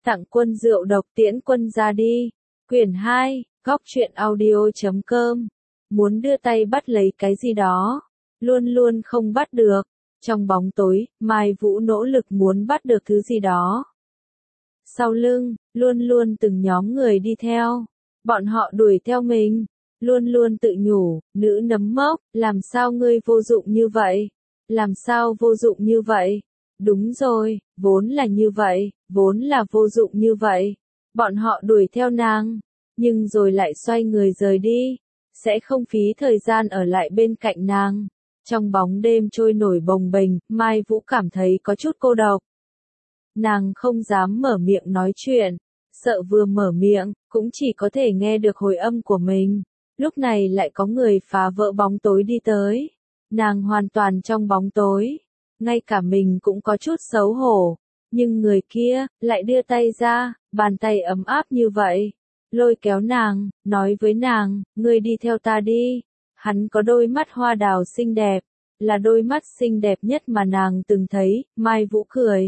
Tặng quân rượu độc tiễn quân ra đi. Quyển 2, góc truyện audio.com. Muốn đưa tay bắt lấy cái gì đó, luôn luôn không bắt được. Trong bóng tối, Mai Vũ nỗ lực muốn bắt được thứ gì đó. Sau lưng, luôn luôn từng nhóm người đi theo. Bọn họ đuổi theo mình. Luôn luôn tự nhủ, nữ nấm mốc, làm sao ngươi vô dụng như vậy? Làm sao vô dụng như vậy? Đúng rồi, vốn là như vậy, vốn là vô dụng như vậy. Bọn họ đuổi theo nàng, nhưng rồi lại xoay người rời đi, sẽ không phí thời gian ở lại bên cạnh nàng. Trong bóng đêm trôi nổi bồng bềnh, Mai Vũ cảm thấy có chút cô độc. Nàng không dám mở miệng nói chuyện, sợ vừa mở miệng, cũng chỉ có thể nghe được hồi âm của mình. Lúc này lại có người phá vỡ bóng tối đi tới. Nàng hoàn toàn trong bóng tối. Ngay cả mình cũng có chút xấu hổ. Nhưng người kia, lại đưa tay ra, bàn tay ấm áp như vậy. Lôi kéo nàng, nói với nàng, ngươi đi theo ta đi. Hắn có đôi mắt hoa đào xinh đẹp. Là đôi mắt xinh đẹp nhất mà nàng từng thấy, Mai Vũ cười.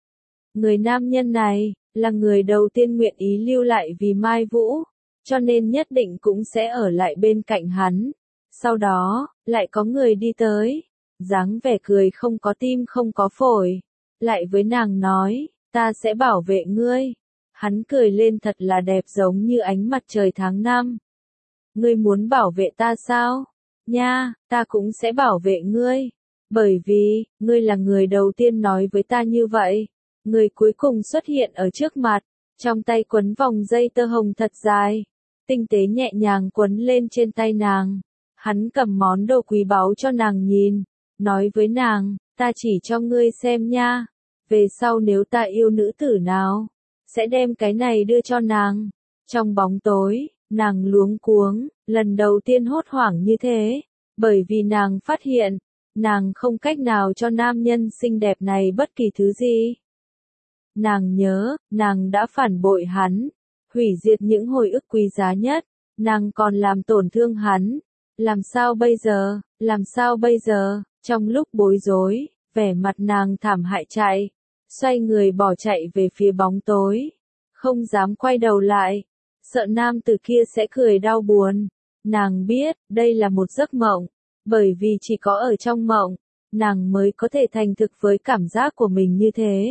Người nam nhân này, là người đầu tiên nguyện ý lưu lại vì Mai Vũ. Cho nên nhất định cũng sẽ ở lại bên cạnh hắn. Sau đó, lại có người đi tới. Dáng vẻ cười không có tim không có phổi. Lại với nàng nói, ta sẽ bảo vệ ngươi. Hắn cười lên thật là đẹp giống như ánh mặt trời tháng 5. Ngươi muốn bảo vệ ta sao? Nha, ta cũng sẽ bảo vệ ngươi. Bởi vì, ngươi là người đầu tiên nói với ta như vậy. Người cuối cùng xuất hiện ở trước mặt. Trong tay quấn vòng dây tơ hồng thật dài. Tinh tế nhẹ nhàng quấn lên trên tay nàng. Hắn cầm món đồ quý báu cho nàng nhìn. Nói với nàng, ta chỉ cho ngươi xem nha. Về sau nếu ta yêu nữ tử nào, sẽ đem cái này đưa cho nàng. Trong bóng tối, nàng luống cuống, lần đầu tiên hốt hoảng như thế. Bởi vì nàng phát hiện, nàng không cách nào cho nam nhân xinh đẹp này bất kỳ thứ gì. Nàng nhớ, nàng đã phản bội hắn. Hủy diệt những hồi ức quý giá nhất, nàng còn làm tổn thương hắn. Làm sao bây giờ, làm sao bây giờ, trong lúc bối rối, vẻ mặt nàng thảm hại chạy, xoay người bỏ chạy về phía bóng tối, không dám quay đầu lại, sợ nam tử kia sẽ cười đau buồn. Nàng biết, đây là một giấc mộng, bởi vì chỉ có ở trong mộng, nàng mới có thể thành thực với cảm giác của mình như thế.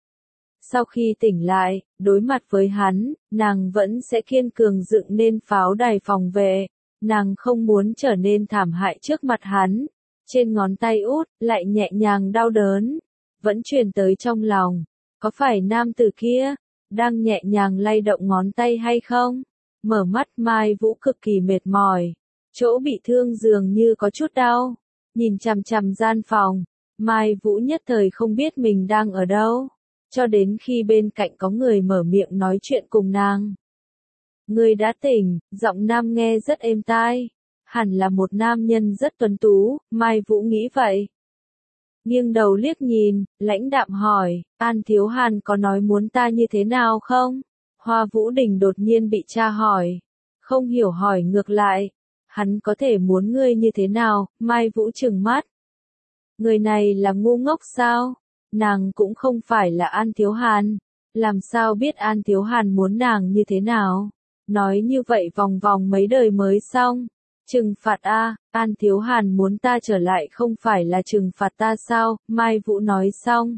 Sau khi tỉnh lại, đối mặt với hắn, nàng vẫn sẽ kiên cường dựng nên pháo đài phòng vệ. Nàng không muốn trở nên thảm hại trước mặt hắn. Trên ngón tay út, lại nhẹ nhàng đau đớn. Vẫn truyền tới trong lòng. Có phải nam tử kia, đang nhẹ nhàng lay động ngón tay hay không? Mở mắt Mai Vũ cực kỳ mệt mỏi. Chỗ bị thương dường như có chút đau. Nhìn chằm chằm gian phòng. Mai Vũ nhất thời không biết mình đang ở đâu. Cho đến khi bên cạnh có người mở miệng nói chuyện cùng nàng. Người đã tỉnh, giọng nam nghe rất êm tai. Hẳn là một nam nhân rất tuấn tú, Mai Vũ nghĩ vậy. Nghiêng đầu liếc nhìn, lãnh đạm hỏi, An Thiếu Hàn có nói muốn ta như thế nào không? Hoa Vũ Đình đột nhiên bị cha hỏi. Không hiểu hỏi ngược lại. Hắn có thể muốn ngươi như thế nào? Mai Vũ trừng mắt. Người này là ngu ngốc sao? Nàng cũng không phải là An Thiếu Hàn. Làm sao biết An Thiếu Hàn muốn nàng như thế nào? Nói như vậy vòng vòng mấy đời mới xong. Trừng phạt a, An Thiếu Hàn muốn ta trở lại không phải là trừng phạt ta sao? Mai Vũ nói xong.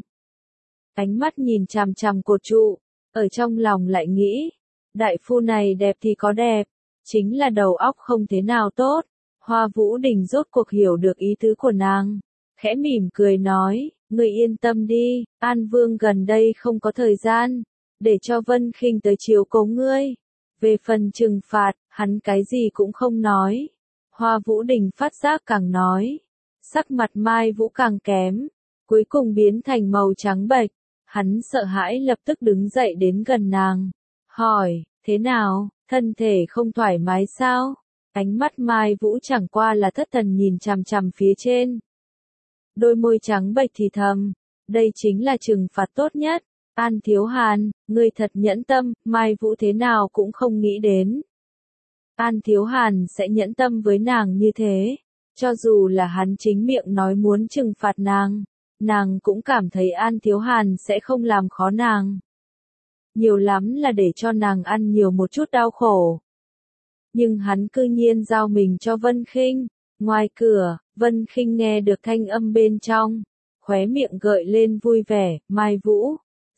Ánh mắt nhìn chằm chằm cột trụ. Ở trong lòng lại nghĩ. Đại phu này đẹp thì có đẹp. Chính là đầu óc không thế nào tốt. Hoa Vũ Đình rốt cuộc hiểu được ý tứ của nàng. Khẽ mỉm cười nói. Ngươi yên tâm đi, An Vương gần đây không có thời gian, để cho Vân Khinh tới chiếu cố ngươi. Về phần trừng phạt, hắn cái gì cũng không nói. Hoa Vũ Đình phát giác càng nói. Sắc mặt Mai Vũ càng kém, cuối cùng biến thành màu trắng bệch. Hắn sợ hãi lập tức đứng dậy đến gần nàng. Hỏi, thế nào, thân thể không thoải mái sao? Ánh mắt Mai Vũ chẳng qua là thất thần nhìn chằm chằm phía trên. Đôi môi trắng bệch thì thầm, đây chính là trừng phạt tốt nhất. An Thiếu Hàn, ngươi thật nhẫn tâm, Mai Vũ thế nào cũng không nghĩ đến. An Thiếu Hàn sẽ nhẫn tâm với nàng như thế. Cho dù là hắn chính miệng nói muốn trừng phạt nàng cũng cảm thấy An Thiếu Hàn sẽ không làm khó nàng. nhiều lắm là để cho nàng ăn nhiều một chút đau khổ. Nhưng hắn cư nhiên giao mình cho Vân Khinh. Ngoài cửa, Vân Khinh nghe được thanh âm bên trong, khóe miệng gợi lên vui vẻ, Mai Vũ,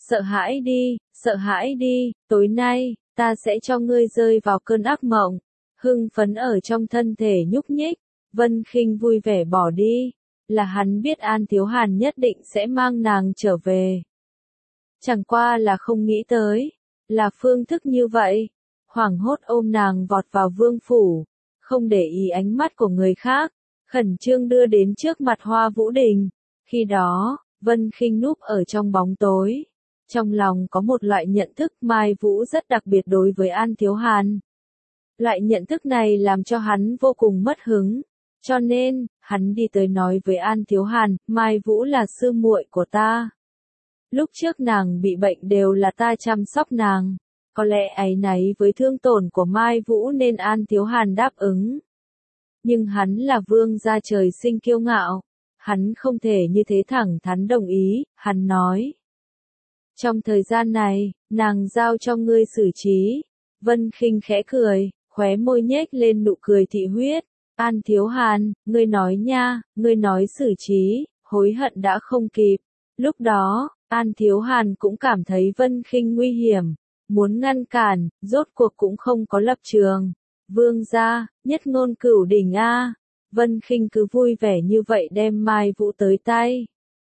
sợ hãi đi, tối nay, ta sẽ cho ngươi rơi vào cơn ác mộng. Hưng phấn ở trong thân thể nhúc nhích, Vân Khinh vui vẻ bỏ đi, là hắn biết An Thiếu Hàn nhất định sẽ mang nàng trở về. Chẳng qua là không nghĩ tới, là phương thức như vậy. Hoảng hốt ôm nàng vọt vào vương phủ, không để ý ánh mắt của người khác, khẩn trương đưa đến trước mặt Hoa Vũ Đình. Khi đó, Vân Khinh núp ở trong bóng tối, trong lòng có một loại nhận thức Mai Vũ rất đặc biệt đối với An Thiếu Hàn. Loại nhận thức này làm cho hắn vô cùng mất hứng, cho nên, hắn đi tới nói với An Thiếu Hàn, Mai Vũ là sư muội của ta. Lúc trước nàng bị bệnh đều là ta chăm sóc nàng. Có lẽ áy náy với thương tổn của Mai Vũ nên An Thiếu Hàn đáp ứng. Nhưng hắn là vương gia trời sinh kiêu ngạo. Hắn không thể như thế thẳng thắn đồng ý, hắn nói. Trong thời gian này, nàng giao cho ngươi xử trí. Vân Khinh khẽ cười, khóe môi nhếch lên nụ cười thị huyết. An Thiếu Hàn, ngươi nói nha, ngươi nói xử trí, hối hận đã không kịp. Lúc đó, An Thiếu Hàn cũng cảm thấy Vân Khinh nguy hiểm. Muốn ngăn cản, rốt cuộc cũng không có lập trường. Vương gia, nhất ngôn cửu đỉnh a. Vân Khinh cứ vui vẻ như vậy đem Mai Vũ tới tay.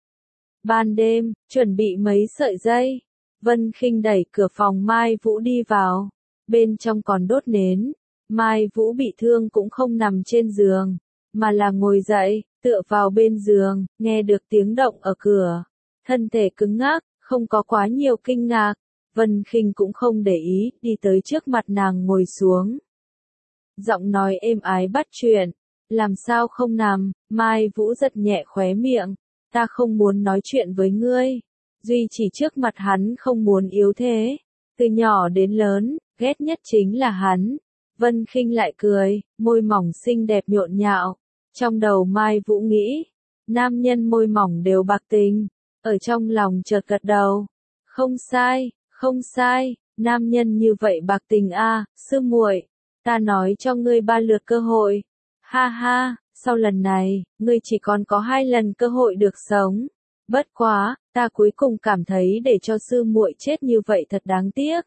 Ban đêm, chuẩn bị mấy sợi dây. Vân Khinh đẩy cửa phòng Mai Vũ đi vào. Bên trong còn đốt nến. Mai Vũ bị thương cũng không nằm trên giường, mà là ngồi dậy, tựa vào bên giường, nghe được tiếng động ở cửa. Thân thể cứng ngắc, không có quá nhiều kinh ngạc. Vân Khinh cũng không để ý, đi tới trước mặt nàng ngồi xuống. Giọng nói êm ái bắt chuyện, làm sao không nằm, Mai Vũ giật nhẹ khóe miệng, ta không muốn nói chuyện với ngươi. Duy chỉ trước mặt hắn không muốn yếu thế, từ nhỏ đến lớn, ghét nhất chính là hắn. Vân Khinh lại cười, môi mỏng xinh đẹp nhộn nhạo. Trong đầu Mai Vũ nghĩ, nam nhân môi mỏng đều bạc tình, ở trong lòng chợt gật đầu. Không sai, nam nhân như vậy bạc tình a, sư muội, ta nói cho ngươi 3 lượt cơ hội. Ha ha, sau lần này, ngươi chỉ còn có 2 lần cơ hội được sống. Bất quá, ta cuối cùng cảm thấy để cho sư muội chết như vậy thật đáng tiếc.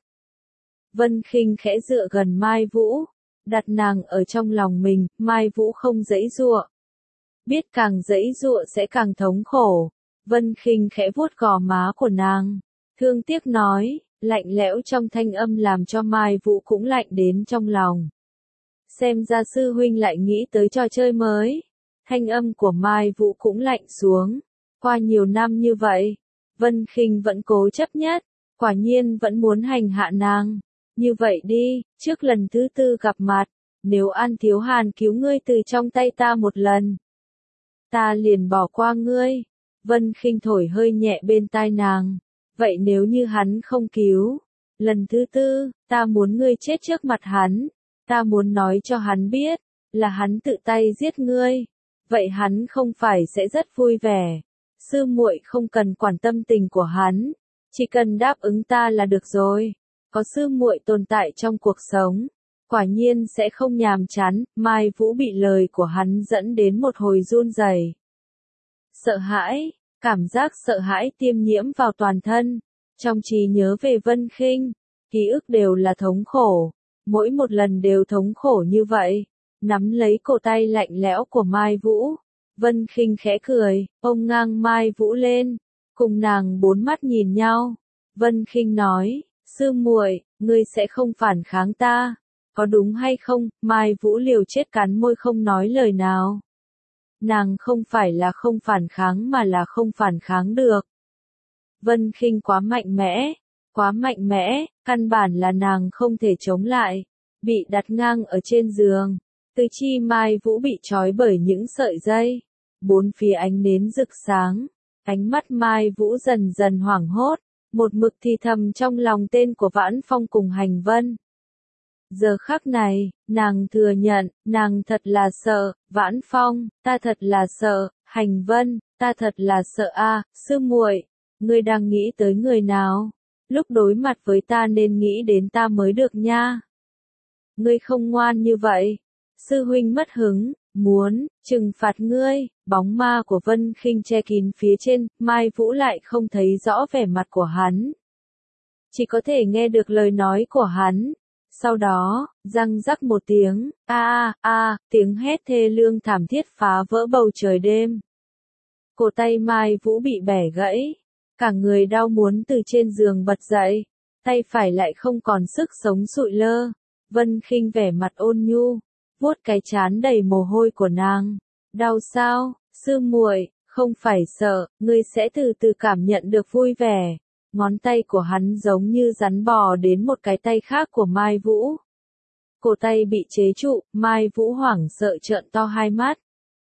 Vân Khinh khẽ dựa gần Mai Vũ, đặt nàng ở trong lòng mình, Mai Vũ không giãy giụa. Biết càng giãy giụa sẽ càng thống khổ. Vân Khinh khẽ vuốt gò má của nàng, thương tiếc nói, lạnh lẽo trong thanh âm làm cho Mai Vũ cũng lạnh đến trong lòng. Xem ra sư huynh lại nghĩ tới trò chơi mới. Thanh âm của Mai Vũ cũng lạnh xuống. Qua nhiều năm như vậy, Vân Khinh vẫn cố chấp nhất, quả nhiên vẫn muốn hành hạ nàng. Như vậy đi, trước lần thứ 4 gặp mặt, nếu An Thiếu Hàn cứu ngươi từ trong tay ta một lần, ta liền bỏ qua ngươi. Vân Khinh thổi hơi nhẹ bên tai nàng. Vậy nếu như hắn không cứu, lần thứ 4, ta muốn ngươi chết trước mặt hắn. Ta muốn nói cho hắn biết, là hắn tự tay giết ngươi. Vậy hắn không phải sẽ rất vui vẻ. Sư muội không cần quản tâm tình của hắn, chỉ cần đáp ứng ta là được rồi. Có sư muội tồn tại trong cuộc sống, quả nhiên sẽ không nhàm chán. Mai Vũ bị lời của hắn dẫn đến một hồi run rẩy. Sợ hãi, cảm giác sợ hãi tiêm nhiễm vào toàn thân. Trong trí nhớ về Vân Khinh, ký ức đều là thống khổ. Mỗi một lần đều thống khổ như vậy. Nắm lấy cổ tay lạnh lẽo của Mai Vũ, Vân Khinh khẽ cười, ôm ngang Mai Vũ lên, cùng nàng 4 mắt nhìn nhau. Vân Khinh nói, sư muội, ngươi sẽ không phản kháng ta, có đúng hay không? Mai Vũ liều chết cắn môi không nói lời nào. Nàng không phải là không phản kháng mà là không phản kháng được. Vân Khinh quá mạnh mẽ, căn bản là nàng không thể chống lại, bị đặt ngang ở trên giường. Tứ chi Mai Vũ bị trói bởi những sợi dây, 4 phía ánh nến rực sáng, ánh mắt Mai Vũ dần dần hoảng hốt, một mực thì thầm trong lòng tên của Vãn Phong cùng Hành Vân. Giờ khắc này, nàng thừa nhận, nàng thật là sợ, Vãn Phong, ta thật là sợ, Hành Vân, ta thật là sợ a, sư muội, ngươi đang nghĩ tới người nào? lúc đối mặt với ta nên nghĩ đến ta mới được nha. Ngươi không ngoan như vậy. Sư huynh mất hứng, muốn trừng phạt ngươi. Bóng ma của Vân Khinh che kín phía trên, Mai Vũ lại không thấy rõ vẻ mặt của hắn. Chỉ có thể nghe được lời nói của hắn. Sau đó, răng rắc một tiếng, tiếng hét thê lương thảm thiết phá vỡ bầu trời đêm. Cổ tay Mai Vũ bị bẻ gãy, cả người đau muốn từ trên giường bật dậy, tay phải lại không còn sức sống sụi lơ. Vân Khinh vẻ mặt ôn nhu, vuốt cái trán đầy mồ hôi của nàng. Đau sao, sư muội, không phải sợ, ngươi sẽ từ từ cảm nhận được vui vẻ. Ngón tay của hắn giống như rắn bò đến một cái tay khác của Mai Vũ. Cổ tay bị chế trụ, Mai Vũ hoảng sợ trợn to hai mắt.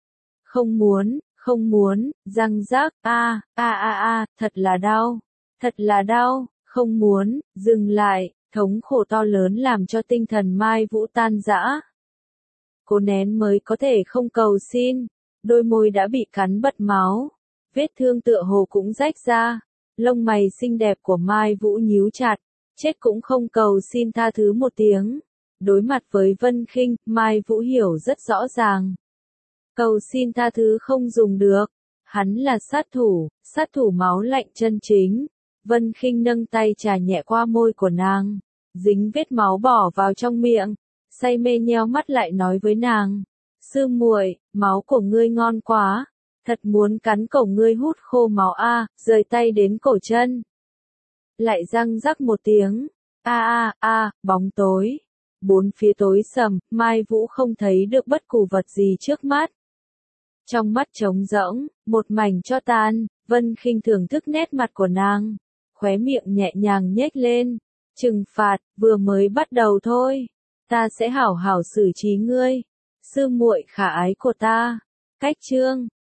Không muốn, răng rác, thật là đau, không muốn, dừng lại, thống khổ to lớn làm cho tinh thần Mai Vũ tan rã. Cố nén mới có thể không cầu xin, đôi môi đã bị cắn bật máu, vết thương tựa hồ cũng rách ra. Lông mày xinh đẹp của Mai Vũ nhíu chặt, chết cũng không cầu xin tha thứ một tiếng. Đối mặt với Vân Khinh, Mai Vũ hiểu rất rõ ràng. Cầu xin tha thứ không dùng được. Hắn là sát thủ máu lạnh chân chính. Vân Khinh nâng tay chà nhẹ qua môi của nàng, dính vết máu bỏ vào trong miệng, say mê nheo mắt lại nói với nàng. Sư muội, máu của ngươi ngon quá. Thật muốn cắn cổ ngươi hút khô máu rời tay đến cổ chân. Lại răng rắc một tiếng. Bóng tối. Bốn phía tối sầm, Mai Vũ không thấy được bất cứ vật gì trước mắt. Trong mắt trống rỗng, một mảnh tro tàn, Vân Khinh thưởng thức nét mặt của nàng. Khóe miệng nhẹ nhàng nhếch lên. Trừng phạt, vừa mới bắt đầu thôi. Ta sẽ hảo hảo xử trí ngươi. Sư muội khả ái của ta. Cách chương